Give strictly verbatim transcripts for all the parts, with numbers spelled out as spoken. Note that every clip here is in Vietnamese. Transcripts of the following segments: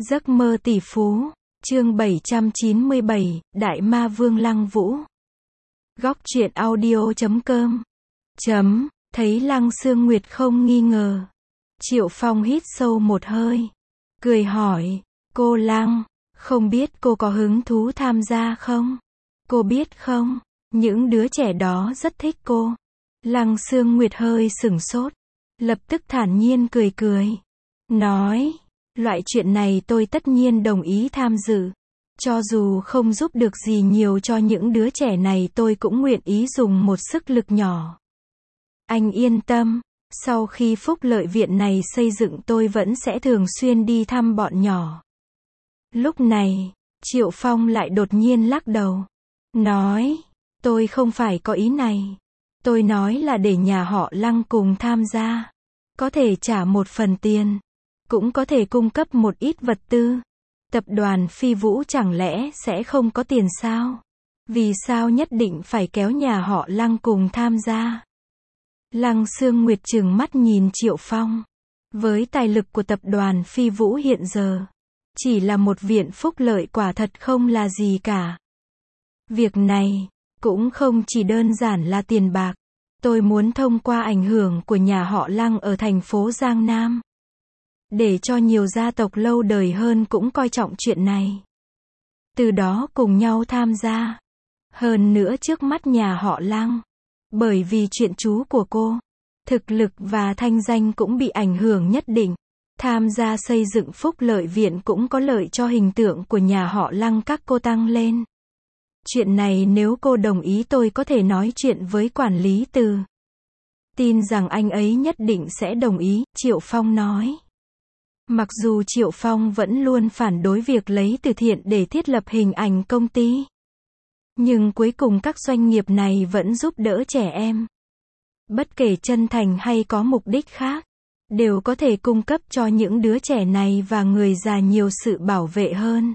Giấc mơ tỷ phú, chương bảy trăm chín mươi bảy, Đại Ma Vương Lăng Vũ. Góc truyện audio chấm com. Chấm, thấy Lăng Sương Nguyệt không nghi ngờ. Triệu Phong hít sâu một hơi. Cười hỏi, cô Lăng, không biết cô có hứng thú tham gia không? Cô biết không, những đứa trẻ đó rất thích cô. Lăng Sương Nguyệt hơi sửng sốt. Lập tức thản nhiên cười cười. Nói, loại chuyện này tôi tất nhiên đồng ý tham dự. Cho dù không giúp được gì nhiều cho những đứa trẻ này tôi cũng nguyện ý dùng một sức lực nhỏ. Anh yên tâm, sau khi phúc lợi viện này xây dựng tôi vẫn sẽ thường xuyên đi thăm bọn nhỏ. Lúc này, Triệu Phong lại đột nhiên lắc đầu. Nói, tôi không phải có ý này. Tôi nói là để nhà họ Lăng cùng tham gia. Có thể trả một phần tiền. Cũng có thể cung cấp một ít vật tư. Tập đoàn Phi Vũ chẳng lẽ sẽ không có tiền sao? Vì sao nhất định phải kéo nhà họ Lăng cùng tham gia? Lăng Sương Nguyệt trừng mắt nhìn Triệu Phong. Với tài lực của tập đoàn Phi Vũ hiện giờ, chỉ là một viện phúc lợi quả thật không là gì cả. Việc này, cũng không chỉ đơn giản là tiền bạc. Tôi muốn thông qua ảnh hưởng của nhà họ Lăng ở thành phố Giang Nam. Để cho nhiều gia tộc lâu đời hơn cũng coi trọng chuyện này. Từ đó cùng nhau tham gia. Hơn nữa trước mắt nhà họ Lăng. Bởi vì chuyện chú của cô, thực lực và thanh danh cũng bị ảnh hưởng nhất định. Tham gia xây dựng phúc lợi viện cũng có lợi cho hình tượng của nhà họ Lăng các cô tăng lên. Chuyện này nếu cô đồng ý tôi có thể nói chuyện với quản lý Từ. Tin rằng anh ấy nhất định sẽ đồng ý, Triệu Phong nói. Mặc dù Triệu Phong vẫn luôn phản đối việc lấy từ thiện để thiết lập hình ảnh công ty. Nhưng cuối cùng các doanh nghiệp này vẫn giúp đỡ trẻ em. Bất kể chân thành hay có mục đích khác, đều có thể cung cấp cho những đứa trẻ này và người già nhiều sự bảo vệ hơn.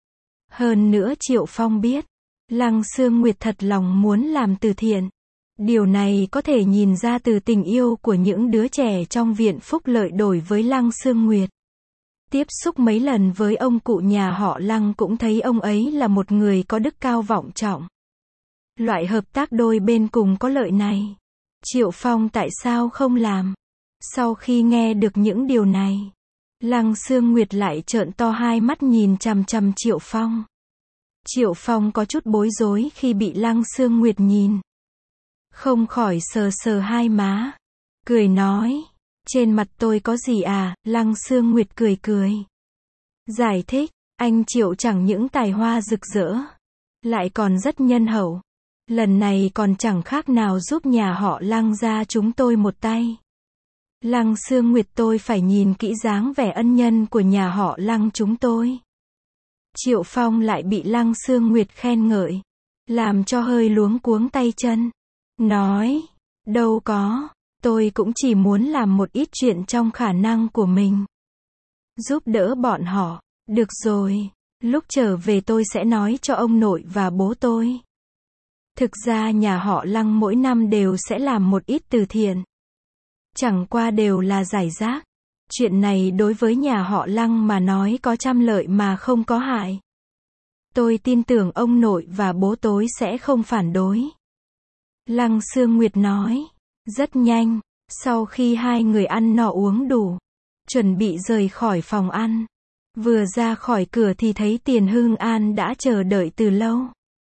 Hơn nữa Triệu Phong biết, Lăng Sương Nguyệt thật lòng muốn làm từ thiện. Điều này có thể nhìn ra từ tình yêu của những đứa trẻ trong viện phúc lợi đối với Lăng Sương Nguyệt. Tiếp xúc mấy lần với ông cụ nhà họ Lăng cũng thấy ông ấy là một người có đức cao vọng trọng. Loại hợp tác đôi bên cùng có lợi này, Triệu Phong tại sao không làm? Sau khi nghe được những điều này, Lăng Sương Nguyệt lại trợn to hai mắt nhìn chằm chằm Triệu Phong. Triệu Phong có chút bối rối khi bị Lăng Sương Nguyệt nhìn. Không khỏi sờ sờ hai má. Cười nói, trên mặt tôi có gì à? Lăng Sương Nguyệt cười cười. Giải thích, anh Triệu chẳng những tài hoa rực rỡ, lại còn rất nhân hậu. Lần này còn chẳng khác nào giúp nhà họ Lăng gia chúng tôi một tay. Lăng Sương Nguyệt tôi phải nhìn kỹ dáng vẻ ân nhân của nhà họ Lăng chúng tôi. Triệu Phong lại bị Lăng Sương Nguyệt khen ngợi, làm cho hơi luống cuống tay chân. Nói, đâu có, tôi cũng chỉ muốn làm một ít chuyện trong khả năng của mình. Giúp đỡ bọn họ, được rồi, lúc trở về tôi sẽ nói cho ông nội và bố tôi. Thực ra nhà họ Lăng mỗi năm đều sẽ làm một ít từ thiện. Chẳng qua đều là giải rác. Chuyện này đối với nhà họ Lăng mà nói có trăm lợi mà không có hại. Tôi tin tưởng ông nội và bố tôi sẽ không phản đối. Lăng Sương Nguyệt nói. Rất nhanh, sau khi hai người ăn no uống đủ, chuẩn bị rời khỏi phòng ăn. Vừa ra khỏi cửa thì thấy Tiền Hưng An đã chờ đợi từ lâu.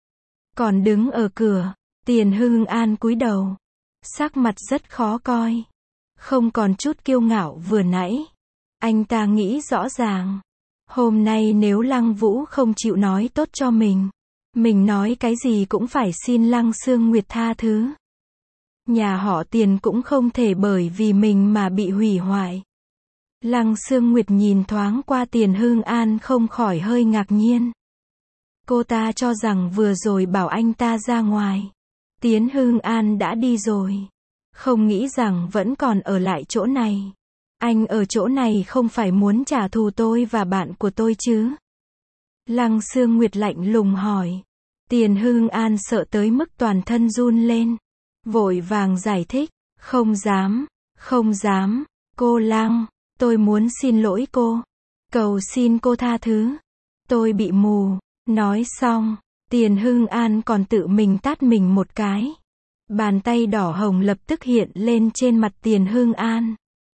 Còn đứng ở cửa, Tiền Hưng An cúi đầu. Sắc mặt rất khó coi. Không còn chút kiêu ngạo vừa nãy. Anh ta nghĩ rõ ràng. Hôm nay nếu Lăng Vũ không chịu nói tốt cho mình, mình nói cái gì cũng phải xin Lăng Sương Nguyệt tha thứ. Nhà họ Tiền cũng không thể bởi vì mình mà bị hủy hoại. Lăng Sương Nguyệt nhìn thoáng qua Tiền Hưng An không khỏi hơi ngạc nhiên. Cô ta cho rằng vừa rồi bảo anh ta ra ngoài, Tiền Hưng An đã đi rồi. Không nghĩ rằng vẫn còn ở lại chỗ này. Anh ở chỗ này không phải muốn trả thù tôi và bạn của tôi chứ? Lăng Sương Nguyệt lạnh lùng hỏi. Tiền Hưng An sợ tới mức toàn thân run lên. Vội vàng giải thích. Không dám, không dám, cô Lăng, tôi muốn xin lỗi cô. Cầu xin cô tha thứ. Tôi bị mù. Nói xong, Tiền Hưng An còn tự mình tát mình một cái. Bàn tay đỏ hồng lập tức hiện lên trên mặt Tiền Hưng An.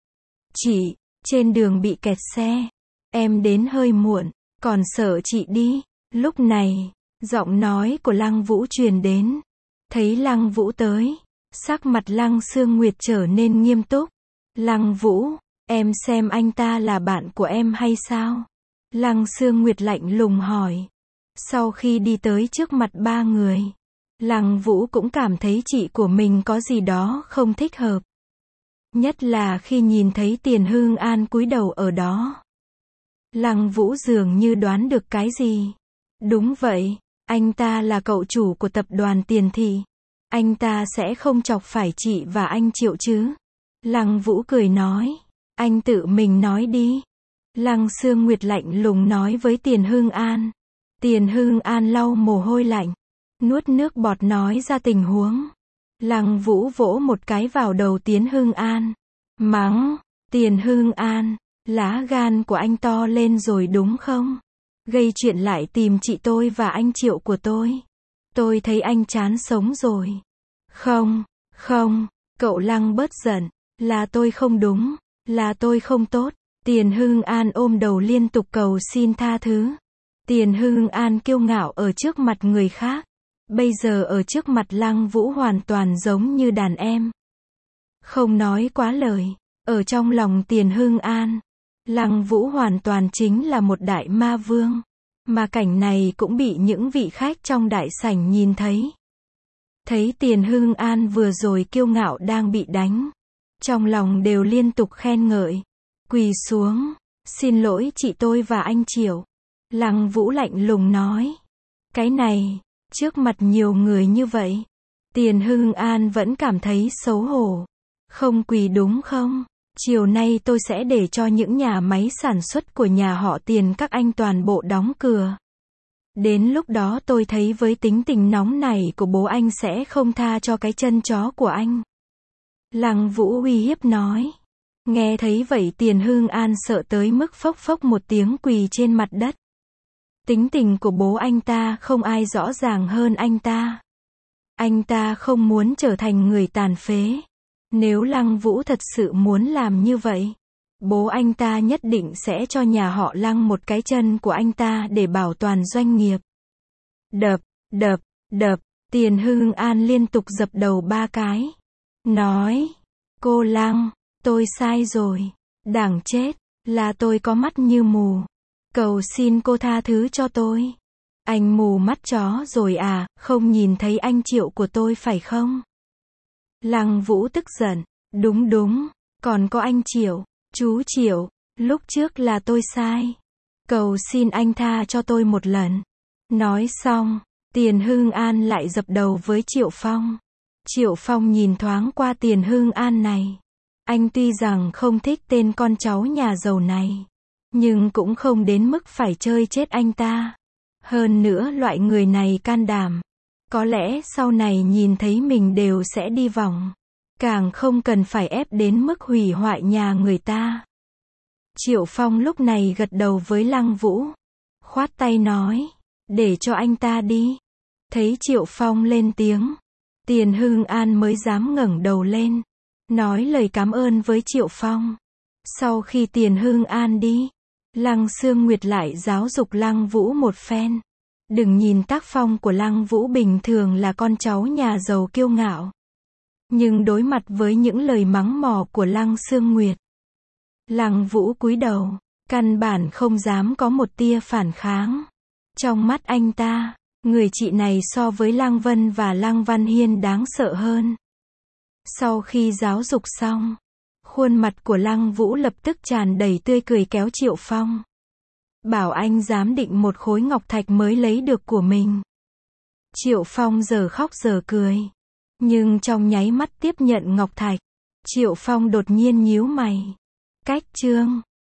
Chị, trên đường bị kẹt xe. Em đến hơi muộn, còn sợ chị đi. Lúc này, giọng nói của Lăng Vũ truyền đến. Thấy Lăng Vũ tới, sắc mặt Lăng Sương Nguyệt trở nên nghiêm túc. Lăng Vũ, em xem anh ta là bạn của em hay sao? Lăng Sương Nguyệt lạnh lùng hỏi. Sau khi đi tới trước mặt ba người, Lăng Vũ cũng cảm thấy chị của mình có gì đó không thích hợp. Nhất là khi nhìn thấy Tiền Hưng An cúi đầu ở đó. Lăng Vũ dường như đoán được cái gì. Đúng vậy, anh ta là cậu chủ của tập đoàn Tiền Thị. Anh ta sẽ không chọc phải chị và anh Triệu chứ. Lăng Vũ cười nói. Anh tự mình nói đi. Lăng Sương Nguyệt lạnh lùng nói với Tiền Hưng An. Tiền Hưng An lau mồ hôi lạnh. Nuốt nước bọt nói ra tình huống. Lăng Vũ vỗ một cái vào đầu Tiền Hưng An. Mắng. Tiền Hưng An. Lá gan của anh to lên rồi đúng không? Gây chuyện lại tìm chị tôi và anh Triệu của tôi. Tôi thấy anh chán sống rồi. Không, không, cậu Lăng bớt giận. Là tôi không đúng. Là tôi không tốt. Tiền Hưng An ôm đầu liên tục cầu xin tha thứ. Tiền Hưng An kiêu ngạo ở trước mặt người khác. Bây giờ ở trước mặt Lăng Vũ hoàn toàn giống như đàn em. Không nói quá lời. Ở trong lòng Tiền Hưng An, Lăng Vũ hoàn toàn chính là một đại ma vương. Mà cảnh này cũng bị những vị khách trong đại sảnh nhìn thấy. Thấy Tiền Hưng An vừa rồi kiêu ngạo đang bị đánh. Trong lòng đều liên tục khen ngợi. Quỳ xuống. Xin lỗi chị tôi và anh Triệu. Lăng Vũ lạnh lùng nói. Cái này, trước mặt nhiều người như vậy. Tiền Hưng An vẫn cảm thấy xấu hổ. Không quỳ đúng không? Chiều nay tôi sẽ để cho những nhà máy sản xuất của nhà họ Tiền các anh toàn bộ đóng cửa. Đến lúc đó tôi thấy với tính tình nóng này của bố anh sẽ không tha cho cái chân chó của anh. Lăng Vũ uy hiếp nói. Nghe thấy vậy Tiền Hưng An sợ tới mức phốc phốc một tiếng quỳ trên mặt đất. Tính tình của bố anh ta không ai rõ ràng hơn anh ta. Anh ta không muốn trở thành người tàn phế. Nếu Lăng Vũ thật sự muốn làm như vậy, bố anh ta nhất định sẽ cho nhà họ Lăng một cái chân của anh ta để bảo toàn doanh nghiệp. Đập, đập, đập, Tiền Hưng An liên tục dập đầu ba cái. Nói, cô Lăng, tôi sai rồi. Đáng chết, là tôi có mắt như mù. Cầu xin cô tha thứ cho tôi. Anh mù mắt chó rồi à, không nhìn thấy anh Triệu của tôi phải không? Lăng Vũ tức giận. Đúng đúng, còn có anh Triệu, chú Triệu, lúc trước là tôi sai. Cầu xin anh tha cho tôi một lần. Nói xong, Tiền Hưng An lại dập đầu với Triệu Phong. Triệu Phong nhìn thoáng qua Tiền Hưng An này. Anh tuy rằng không thích tên con cháu nhà giàu này, nhưng cũng không đến mức phải chơi chết anh ta. Hơn nữa loại người này can đảm. Có lẽ sau này nhìn thấy mình đều sẽ đi vòng. Càng không cần phải ép đến mức hủy hoại nhà người ta. Triệu Phong lúc này gật đầu với Lăng Vũ. Khoát tay nói. Để cho anh ta đi. Thấy Triệu Phong lên tiếng. Tiền Hưng An mới dám ngẩng đầu lên. Nói lời cảm ơn với Triệu Phong. Sau khi Tiền Hưng An đi, Lăng Sương Nguyệt lại giáo dục Lăng Vũ một phen. Đừng nhìn tác phong của Lăng Vũ bình thường là con cháu nhà giàu kiêu ngạo. Nhưng đối mặt với những lời mắng mỏ của Lăng Sương Nguyệt, Lăng Vũ cúi đầu, căn bản không dám có một tia phản kháng. Trong mắt anh ta, người chị này so với Lăng Vân và Lăng Văn Hiên đáng sợ hơn. Sau khi giáo dục xong, khuôn mặt của Lăng Vũ lập tức tràn đầy tươi cười kéo Triệu Phong. Bảo anh dám định một khối ngọc thạch mới lấy được của mình. Triệu Phong giờ khóc giờ cười. Nhưng trong nháy mắt tiếp nhận ngọc thạch, Triệu Phong đột nhiên nhíu mày. Cách chương